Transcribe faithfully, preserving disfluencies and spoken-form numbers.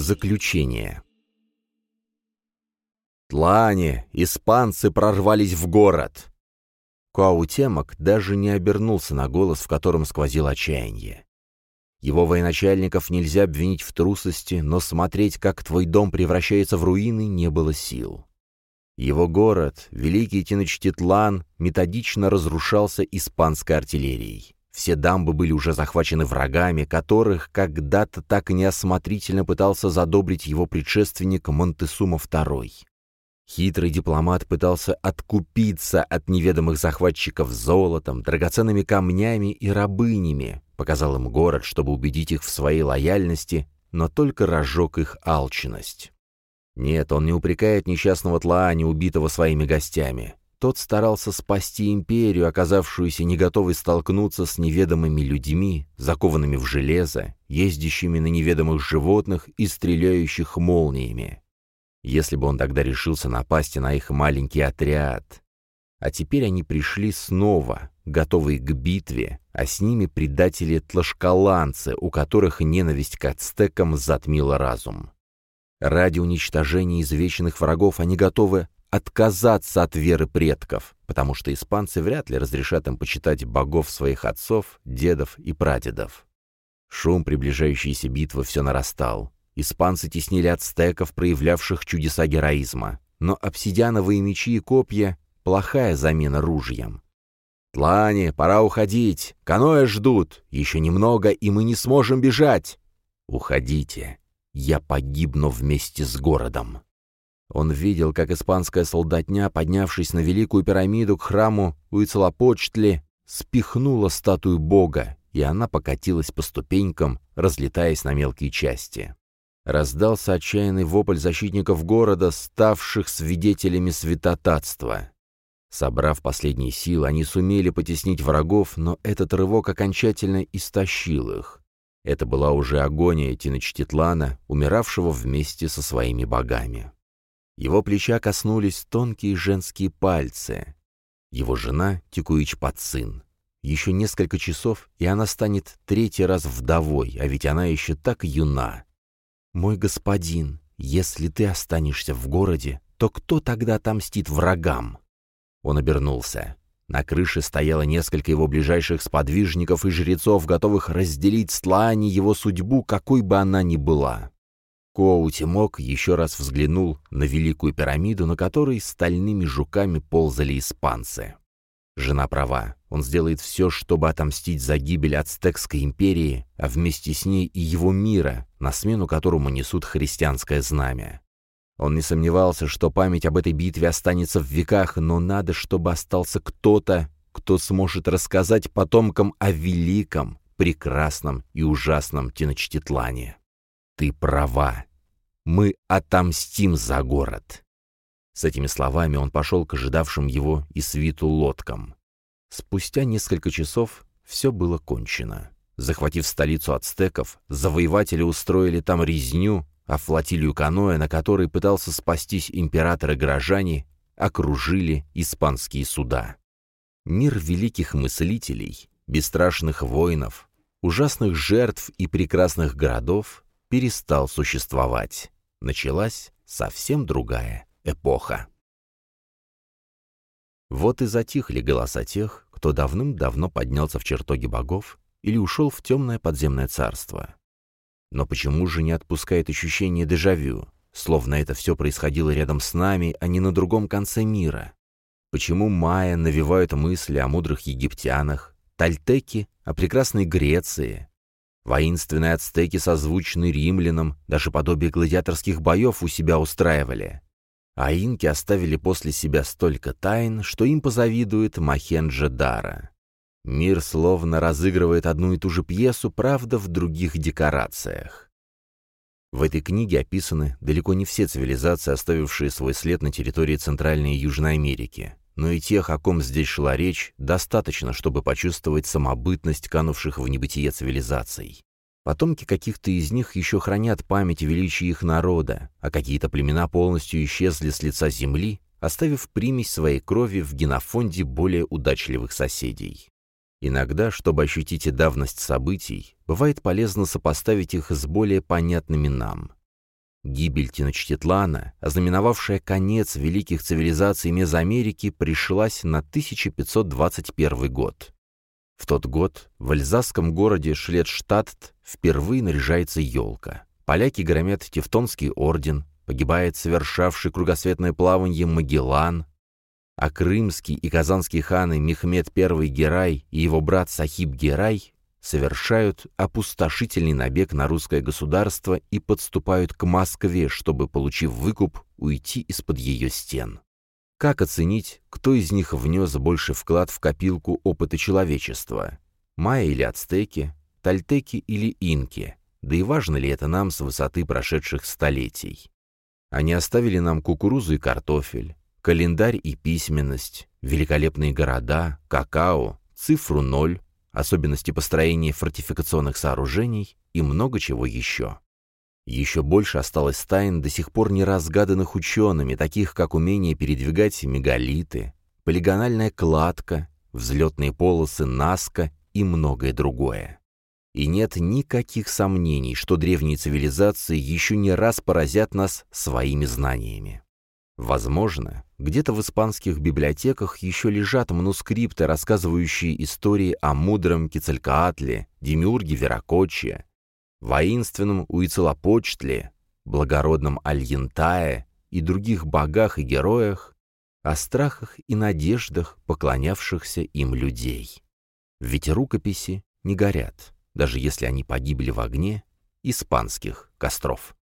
Заключение. Тлаане, испанцы прорвались в город. Куаутемок даже не обернулся на голос, в котором сквозило отчаяние. Его военачальников нельзя обвинить в трусости, но смотреть, как твой дом превращается в руины, не было сил. Его город, великий Теночтитлан, методично разрушался испанской артиллерией. Все дамбы были уже захвачены врагами, которых когда-то так неосмотрительно пытался задобрить его предшественник Монтесума второй. Хитрый дипломат пытался откупиться от неведомых захватчиков золотом, драгоценными камнями и рабынями, показал им город, чтобы убедить их в своей лояльности, но только разжег их алчность. Нет, он не упрекает несчастного Тлаане, убитого своими гостями. Тот старался спасти империю, оказавшуюся не готовой столкнуться с неведомыми людьми, закованными в железо, ездящими на неведомых животных и стреляющих молниями. Если бы он тогда решился напасть на их маленький отряд. А теперь они пришли снова, готовые к битве, а с ними предатели-тлашкаланцы, у которых ненависть к ацтекам затмила разум. Ради уничтожения извечных врагов они готовы отказаться от веры предков, потому что испанцы вряд ли разрешат им почитать богов своих отцов, дедов и прадедов. Шум приближающейся битвы все нарастал. Испанцы теснили ацтеков, проявлявших чудеса героизма, но обсидиановые мечи и копья — плохая замена ружьям. «Тлаане, пора уходить! Каноэ ждут! Еще немного, и мы не сможем бежать!» «Уходите! Я погибну вместе с городом!» Он видел, как испанская солдатня, поднявшись на Великую пирамиду к храму Уицелопочтли, спихнула статую бога, и она покатилась по ступенькам, разлетаясь на мелкие части. Раздался отчаянный вопль защитников города, ставших свидетелями святотатства. Собрав последние силы, они сумели потеснить врагов, но этот рывок окончательно истощил их. Это была уже агония Теночтитлана, умиравшего вместе со своими богами. Его плеча коснулись тонкие женские пальцы. Его жена Тикуич-Пацин. Еще несколько часов, и она станет третий раз вдовой, а ведь она еще так юна. «Мой господин, если ты останешься в городе, то кто тогда отомстит врагам?» Он обернулся. На крыше стояло несколько его ближайших сподвижников и жрецов, готовых разделить с Тлаане его судьбу, какой бы она ни была. Куаутемок еще раз взглянул на Великую пирамиду, на которой стальными жуками ползали испанцы. Жена права. Он сделает все, чтобы отомстить за гибель Ацтекской империи, а вместе с ней и его мира, на смену которому несут христианское знамя. Он не сомневался, что память об этой битве останется в веках, но надо, чтобы остался кто-то, кто сможет рассказать потомкам о великом, прекрасном и ужасном Теночтитлане. «Ты права. Мы отомстим за город». С этими словами он пошел к ожидавшим его и свиту лодкам. Спустя несколько часов все было кончено. Захватив столицу ацтеков, завоеватели устроили там резню, а флотилию каноэ, на которой пытался спастись император и горожане, окружили испанские суда. Мир великих мыслителей, бесстрашных воинов, ужасных жертв и прекрасных городов перестал существовать. Началась совсем другая эпоха. Вот и затихли голоса тех, кто давным-давно поднялся в чертоги богов или ушел в темное подземное царство. Но почему же не отпускает ощущение дежавю, словно это все происходило рядом с нами, а не на другом конце мира? Почему майя навевают мысли о мудрых египтянах, тольтеки о прекрасной Греции, воинственные ацтеки созвучны римлянам, даже подобие гладиаторских боев у себя устраивали? А инки оставили после себя столько тайн, что им позавидует Мохенджо-Даро. Мир словно разыгрывает одну и ту же пьесу, правда, в других декорациях. В этой книге описаны далеко не все цивилизации, оставившие свой след на территории Центральной и Южной Америки, но и тех, о ком здесь шла речь, достаточно, чтобы почувствовать самобытность канувших в небытие цивилизаций. Потомки каких-то из них еще хранят память о величии их народа, а какие-то племена полностью исчезли с лица земли, оставив примесь своей крови в генофонде более удачливых соседей. Иногда, чтобы ощутить и давность событий, бывает полезно сопоставить их с более понятными нам. Гибель Теночтитлана, ознаменовавшая конец великих цивилизаций Мезоамерики, пришлась на тысяча пятьсот двадцать первый год. В тот год в эльзасском городе Шледштадт впервые наряжается елка. Поляки громят Тевтонский орден, погибает совершавший кругосветное плаванье Магеллан, а крымский и казанский ханы Мехмед I Герай и его брат Сахиб Герай совершают опустошительный набег на русское государство и подступают к Москве, чтобы, получив выкуп, уйти из-под ее стен. Как оценить, кто из них внес больше вклад в копилку опыта человечества? Майя или ацтеки, тольтеки или инки? Да и важно ли это нам с высоты прошедших столетий? Они оставили нам кукурузу и картофель, календарь и письменность, великолепные города, какао, цифру ноль, особенности построения фортификационных сооружений и много чего еще. Еще больше осталось тайн, до сих пор не разгаданных учеными, таких как умение передвигать мегалиты, полигональная кладка, взлетные полосы Наска и многое другое. И нет никаких сомнений, что древние цивилизации еще не раз поразят нас своими знаниями. Возможно, где-то в испанских библиотеках еще лежат манускрипты, рассказывающие истории о мудром Кецалькаатле, демиурге Веракоче, воинственном Уицелопочтле, благородном Альентае и других богах и героях, о страхах и надеждах поклонявшихся им людей. Ведь рукописи не горят, даже если они погибли в огне испанских костров.